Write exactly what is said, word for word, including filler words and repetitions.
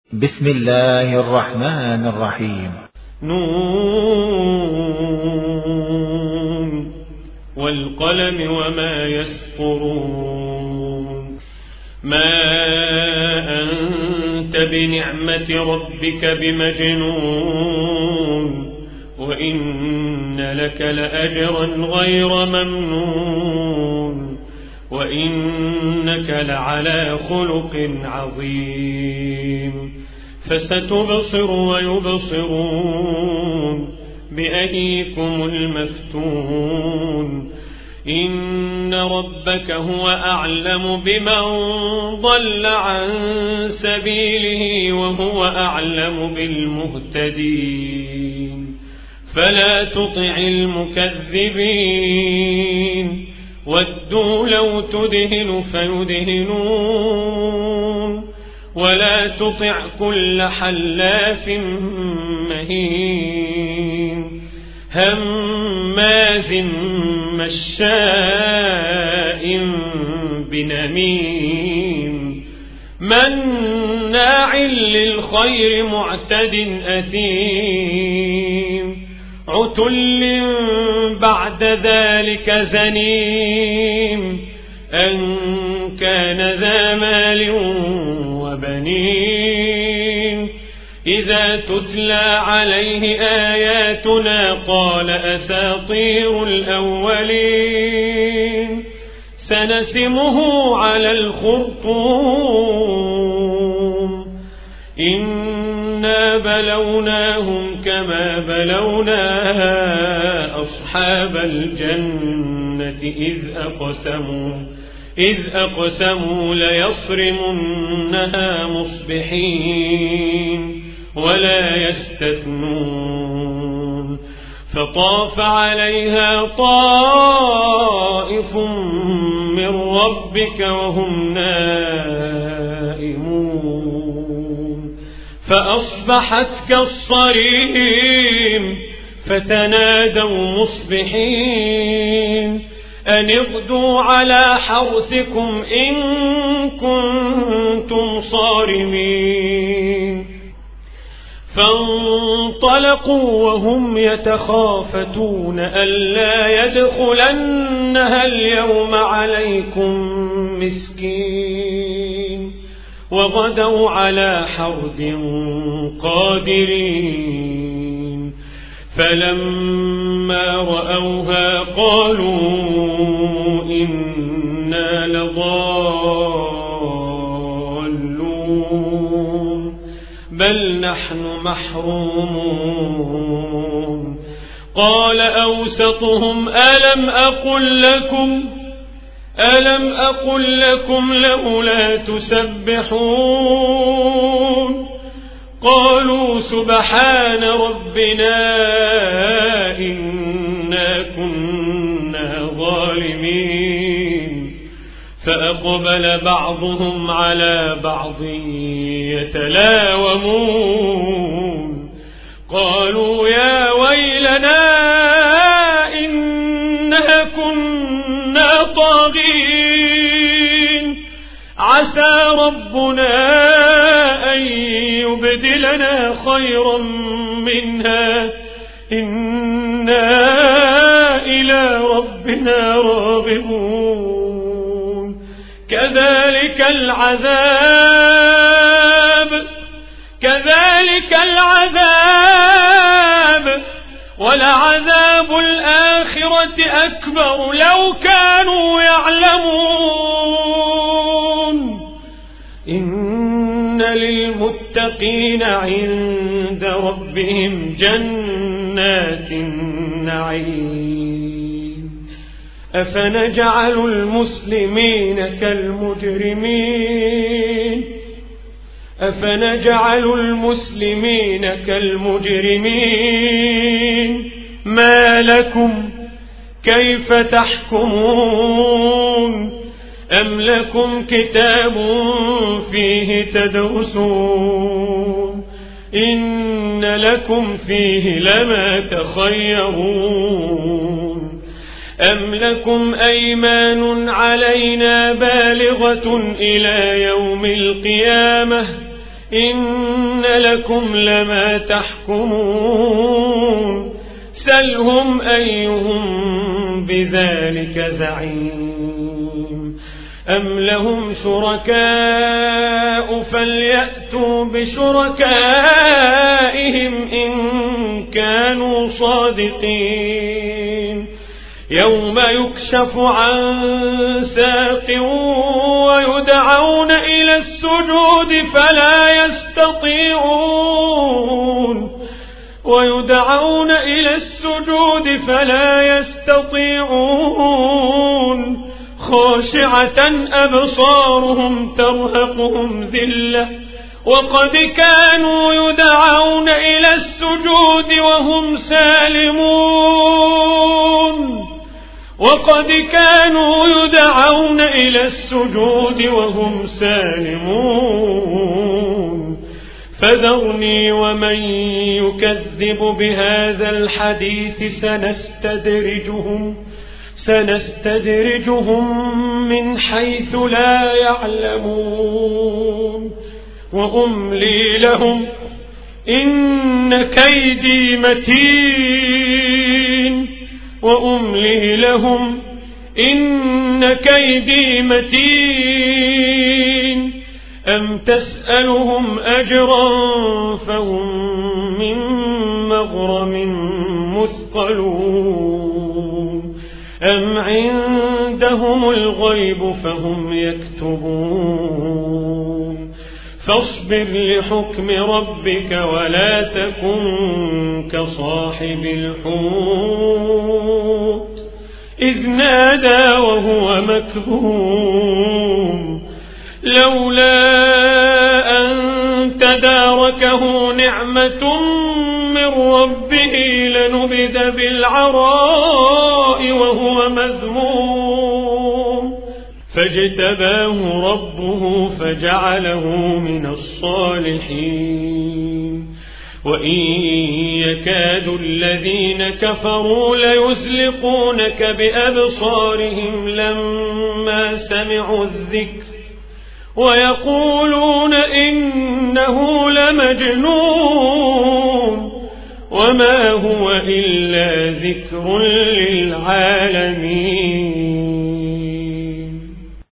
بسم الله الرحمن الرحيم. نون والقلم وما يسطرون. ما أنت بنعمة ربك بمجنون وإن لك لأجرا غير ممنون وإنك لعلى خلق عظيم. فستبصر ويبصرون بأيكم المفتون. إن ربك هو أعلم بمن ضل عن سبيله وهو أعلم بالمهتدين. فلا تطع المكذبين ودوا لو تدهن فيدهنون ولا تطع كل حلاف مهين هماز مشاء بنميم مناع للخير معتد أثيم عتل بعد ذلك زنيم أن كان ذا مال وبنين. إذا تتلى عليه آياتنا قال أساطير الأولين. سنسمه على الخرطوم. إنا بلوناهم كما بلونا أصحاب الجنة إذ أقسموا إذ أقسموا ليصرمنها مصبحين ولا يستثنون. فطاف عليها طائف من ربك وهم نائمون فأصبحت كالصريم فتنادوا مصبحين أن اغدوا على حرثكم إن كنتم صارمين. فانطلقوا وهم يتخافتون ألا يدخلنها اليوم عليكم مسكين وغدوا على حرد قادرين. فلما رأوها قالوا إنا لضالون بل نحن محرومون. قال أوسطهم ألم أقل لكم ألم أقل لكم لولا تسبحون. قالوا سبحان ربنا إنا كنا ظالمين. فأقبل بعضهم على بعض يتلاومون قالوا يا ويلنا إنا كنا طاغين عسى ربنا أن يبدلنا خيرا منها إنا إلى ربنا راغبون. كذلك العذاب كذلك العذاب ولعذاب الآخرة أكبر لو كانوا يعلمون. إن للمتقين عند ربهم جنات النعيم. أفنجعل المسلمين كالمجرمين أفنجعل المسلمين كالمجرمين. ما لكم كيف تحكمون. أم لكم كتاب فيه تدرسون إن لكم فيه لما تخيرون. أم لكم أيمان علينا بالغة إلى يوم القيامة إن لكم لما تحكمون سلهم أيهم بذلك زعيم أم لهم شركاء فليأتوا بشركائهم إن كانوا صادقين يوم يكشف عن ساق ويدعون إلى السجود فلا يستطيعون ويدعون إلى السجود فلا يستطيعون خاشعة أبصارهم ترهقهم ذلة وقد كانوا يدعون إلى السجود وهم سالمون وقد كانوا يدعون إلى السجود وهم سالمون فذرني ومن يكذب بهذا الحديث سنستدرجهم سنستدرجهم من حيث لا يعلمون وأملي لهم إن كيدي متين وأملي لهم إن كيدي متين أم تسألهم أجرا فهم من مغرم مثقلون أم عندهم الغيب فهم يكتبون فاصبر لحكم ربك ولا تكن كصاحب الحوت إذ نادى وهو مكظوم لولا أن تداركه نعمة من ربه لنبذ بالعراء وهو مذموم فاجتباه ربه فجعله من الصالحين وإن يكاد الذين كفروا ليزلقونك بأبصارهم لما سمعوا الذكر ويقولون إنه لمجنون وما هو إلا ذكر للعالمين